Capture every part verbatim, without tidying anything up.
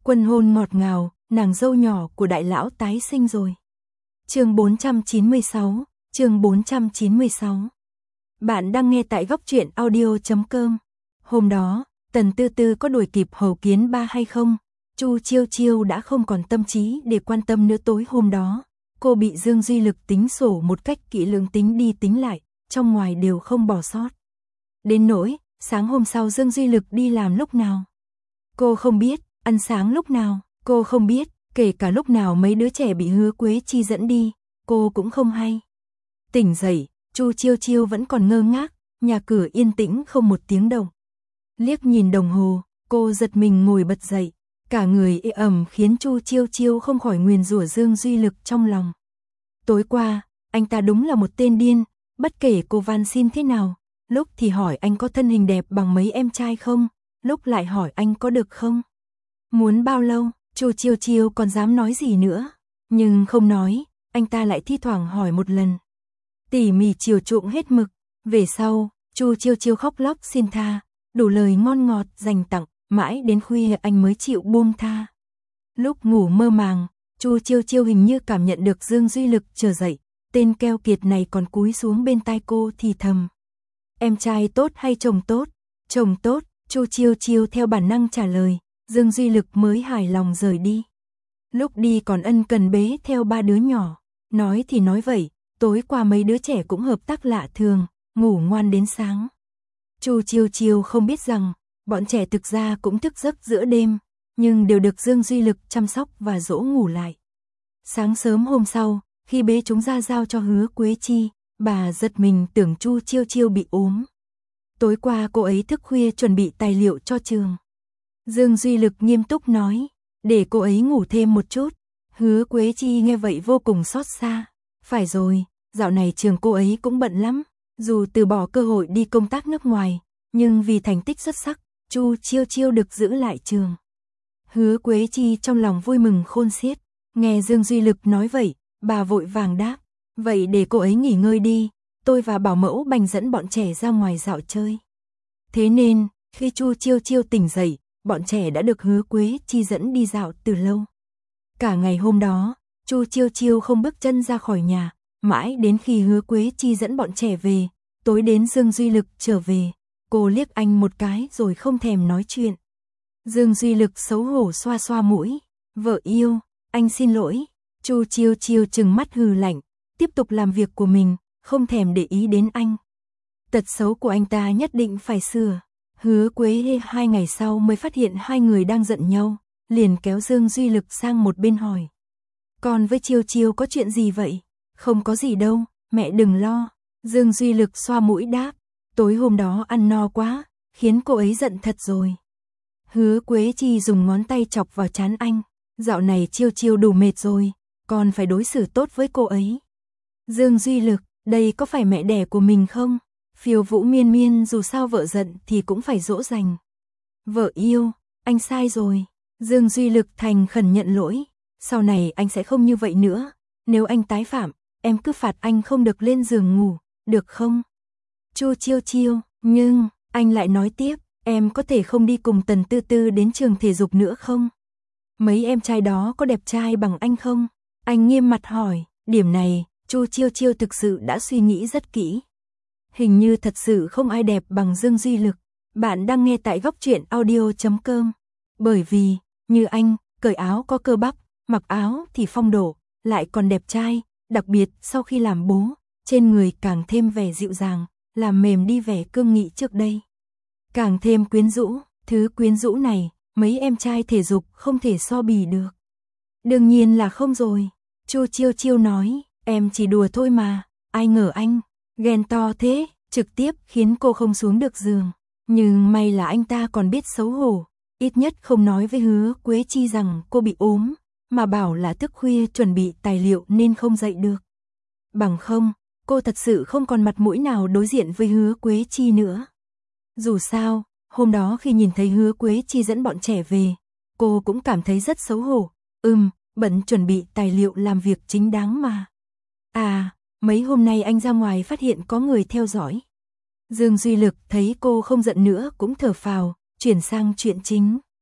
Quân hôn ngọt ngào, nàng dâu nhỏ của đại lão tái sinh rồi. Chương bốn trăm chín mươi sáu, chương bốn trăm chín mươi sáu. Bạn đang nghe tại góc truyện audio chấm com. Hôm đó, Tần Tư Tư có đuổi kịp Hầu Kiến Ba hay không? Chu Chiêu Chiêu đã không còn tâm trí để quan tâm nữa. Tối hôm đó, cô bị Dương Duy Lực tính sổ một cách kỹ lưỡng, tính đi tính lại, trong ngoài đều không bỏ sót. Đến nỗi, sáng hôm sau Dương Duy Lực đi làm lúc nào? Cô không biết, ăn sáng lúc nào? Cô không biết, kể cả lúc nào mấy đứa trẻ bị Hứa Quế Chi dẫn đi, cô cũng không hay. Tỉnh dậy, Chu Chiêu Chiêu vẫn còn ngơ ngác, nhà cửa yên tĩnh không một tiếng động. Liếc nhìn đồng hồ, cô giật mình ngồi bật dậy, cả người ê ẩm khiến Chu Chiêu Chiêu không khỏi nguyền rủa Dương Duy Lực trong lòng. Tối qua, anh ta đúng là một tên điên, bất kể cô van xin thế nào, lúc thì hỏi anh có thân hình đẹp bằng mấy em trai không, lúc lại hỏi anh có được không. Muốn bao lâu, Chu Chiêu Chiêu còn dám nói gì nữa, nhưng không nói, anh ta lại thi thoảng hỏi một lần. Tỉ mỉ chiều chuộng hết mực, về sau, Chu Chiêu Chiêu khóc lóc xin tha, đủ lời ngon ngọt dành tặng, mãi đến khuya anh mới chịu buông tha. Lúc ngủ mơ màng, Chu Chiêu Chiêu hình như cảm nhận được Dương Duy Lực trở dậy, tên keo kiệt này còn cúi xuống bên tai cô thì thầm. Em trai tốt hay chồng tốt? Chồng tốt, Chu Chiêu Chiêu theo bản năng trả lời, Dương Duy Lực mới hài lòng rời đi. Lúc đi còn ân cần bế theo ba đứa nhỏ, nói thì nói vậy, tối qua mấy đứa trẻ cũng hợp tác lạ thường, ngủ ngoan đến sáng. Chu Chiêu Chiêu không biết rằng, bọn trẻ thực ra cũng thức giấc giữa đêm, nhưng đều được Dương Duy Lực chăm sóc và dỗ ngủ lại. Sáng sớm hôm sau, khi bế chúng ra giao cho Hứa Quế Chi, bà giật mình tưởng Chu Chiêu Chiêu bị ốm. Tối qua cô ấy thức khuya chuẩn bị tài liệu cho trường. Dương Duy Lực nghiêm túc nói, để cô ấy ngủ thêm một chút. Hứa Quế Chi nghe vậy vô cùng xót xa. Phải rồi, dạo này trường cô ấy cũng bận lắm, dù từ bỏ cơ hội đi công tác nước ngoài, nhưng vì thành tích xuất sắc, Chu Chiêu Chiêu được giữ lại trường. Hứa Quế Chi trong lòng vui mừng khôn xiết, nghe Dương Duy Lực nói vậy, bà vội vàng đáp, vậy để cô ấy nghỉ ngơi đi, tôi và bảo mẫu Bành dẫn bọn trẻ ra ngoài dạo chơi. Thế nên, khi Chu Chiêu Chiêu tỉnh dậy, bọn trẻ đã được Hứa Quế Chi dẫn đi dạo từ lâu. Cả ngày hôm đó, Chu Chiêu Chiêu không bước chân ra khỏi nhà, mãi đến khi Hứa Quế Chi dẫn bọn trẻ về, tối đến Dương Duy Lực trở về, cô liếc anh một cái rồi không thèm nói chuyện. Dương Duy Lực xấu hổ xoa xoa mũi, vợ yêu, anh xin lỗi. Chu Chiêu Chiêu trừng mắt hừ lạnh, tiếp tục làm việc của mình, không thèm để ý đến anh. Tật xấu của anh ta nhất định phải sửa. Hứa Quế hai ngày sau mới phát hiện hai người đang giận nhau, liền kéo Dương Duy Lực sang một bên hỏi. Con với Chiêu Chiêu có chuyện gì vậy? Không có gì đâu, mẹ đừng lo. Dương Duy Lực xoa mũi đáp, tối hôm đó ăn no quá, khiến cô ấy giận thật rồi. Hứa Quế Chi dùng ngón tay chọc vào trán anh, dạo này Chiêu Chiêu đủ mệt rồi, con phải đối xử tốt với cô ấy. Dương Duy Lực, đây có phải mẹ đẻ của mình không? Phiêu Vũ Miên Miên dù sao vợ giận thì cũng phải dỗ dành. Vợ yêu, anh sai rồi. Dương Duy Lực thành khẩn nhận lỗi, sau này anh sẽ không như vậy nữa, nếu anh tái phạm, em cứ phạt anh không được lên giường ngủ, được không? Chu Chiêu Chiêu, nhưng, anh lại nói tiếp, em có thể không đi cùng Tần Tư Tư đến trường thể dục nữa không? Mấy em trai đó có đẹp trai bằng anh không? Anh nghiêm mặt hỏi, điểm này, Chu Chiêu Chiêu thực sự đã suy nghĩ rất kỹ. Hình như thật sự không ai đẹp bằng Dương Duy Lực. Bạn đang nghe tại góc truyện audio chấm com. Bởi vì, như anh, cởi áo có cơ bắp, mặc áo thì phong độ, lại còn đẹp trai, đặc biệt sau khi làm bố, trên người càng thêm vẻ dịu dàng, làm mềm đi vẻ cương nghị trước đây. Càng thêm quyến rũ, thứ quyến rũ này, mấy em trai thể dục không thể so bì được. Đương nhiên là không rồi. Chu Chiêu Chiêu nói, em chỉ đùa thôi mà, ai ngờ anh ghen to thế, trực tiếp khiến cô không xuống được giường. Nhưng may là anh ta còn biết xấu hổ, ít nhất không nói với Hứa Quế Chi rằng cô bị ốm, mà bảo là thức khuya chuẩn bị tài liệu nên không dậy được. Bằng không, cô thật sự không còn mặt mũi nào đối diện với Hứa Quế Chi nữa. Dù sao, hôm đó khi nhìn thấy Hứa Quế Chi dẫn bọn trẻ về, cô cũng cảm thấy rất xấu hổ. Ừm, bận chuẩn bị tài liệu làm việc chính đáng mà. À, mấy hôm nay anh ra ngoài phát hiện có người theo dõi. Dương Duy Lực thấy cô không giận nữa cũng thở phào, chuyển sang chuyện chính.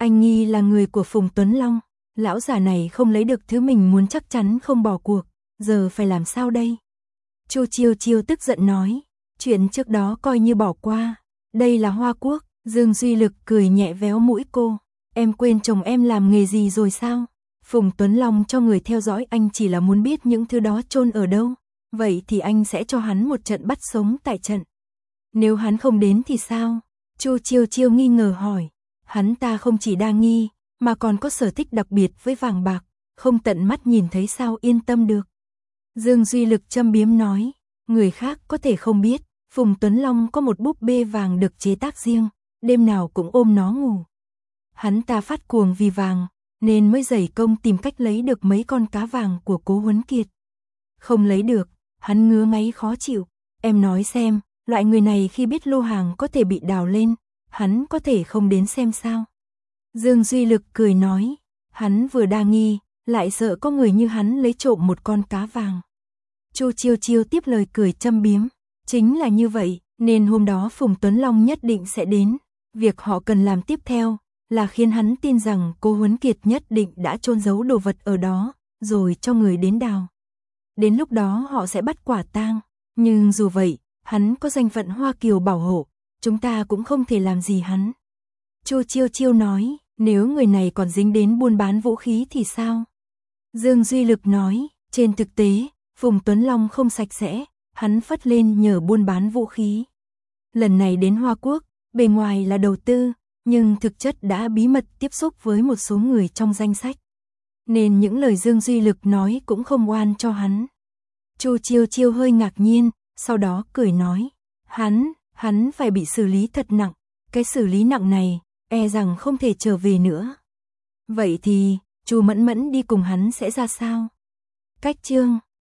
Anh nghi là người của Phùng Tuấn Long, lão già này không lấy được thứ mình muốn chắc chắn không bỏ cuộc, giờ phải làm sao đây? Chu Chiêu Chiêu tức giận nói, chuyện trước đó coi như bỏ qua, đây là Hoa Quốc. Dương Duy Lực cười nhẹ véo mũi cô, em quên chồng em làm nghề gì rồi sao? Phùng Tuấn Long cho người theo dõi anh chỉ là muốn biết những thứ đó chôn ở đâu, vậy thì anh sẽ cho hắn một trận bắt sống tại trận. Nếu hắn không đến thì sao? Chu Chiêu Chiêu nghi ngờ hỏi, hắn ta không chỉ đa nghi, mà còn có sở thích đặc biệt với vàng bạc, không tận mắt nhìn thấy sao yên tâm được. Dương Duy Lực châm biếm nói, người khác có thể không biết, Phùng Tuấn Long có một búp bê vàng được chế tác riêng, đêm nào cũng ôm nó ngủ. Hắn ta phát cuồng vì vàng, nên mới dày công tìm cách lấy được mấy con cá vàng của Cố Huấn Kiệt. Không lấy được, hắn ngứa ngáy khó chịu, em nói xem, loại người này khi biết lô hàng có thể bị đào lên, hắn có thể không đến xem sao? Dương Duy Lực cười nói, hắn vừa đa nghi, lại sợ có người như hắn lấy trộm một con cá vàng. Chu Chiêu Chiêu tiếp lời cười châm biếm, chính là như vậy, nên hôm đó Phùng Tuấn Long nhất định sẽ đến. Việc họ cần làm tiếp theo là khiến hắn tin rằng Cố Huấn Kiệt nhất định đã chôn giấu đồ vật ở đó, rồi cho người đến đào. Đến lúc đó họ sẽ bắt quả tang, nhưng dù vậy, hắn có danh phận Hoa Kiều bảo hộ, chúng ta cũng không thể làm gì hắn. Chu Chiêu Chiêu nói, nếu người này còn dính đến buôn bán vũ khí thì sao? Dương Duy Lực nói, trên thực tế, Phùng Tuấn Long không sạch sẽ, hắn phất lên nhờ buôn bán vũ khí. Lần này đến Hoa Quốc, bề ngoài là đầu tư, nhưng thực chất đã bí mật tiếp xúc với một số người trong danh sách. Nên những lời Dương Duy Lực nói cũng không oan cho hắn. Chu Chiêu Chiêu hơi ngạc nhiên, sau đó cười nói, hắn, hắn phải bị xử lý thật nặng, cái xử lý nặng này, e rằng không thể trở về nữa. Vậy thì, Chu Mẫn Mẫn đi cùng hắn sẽ ra sao? Cách chương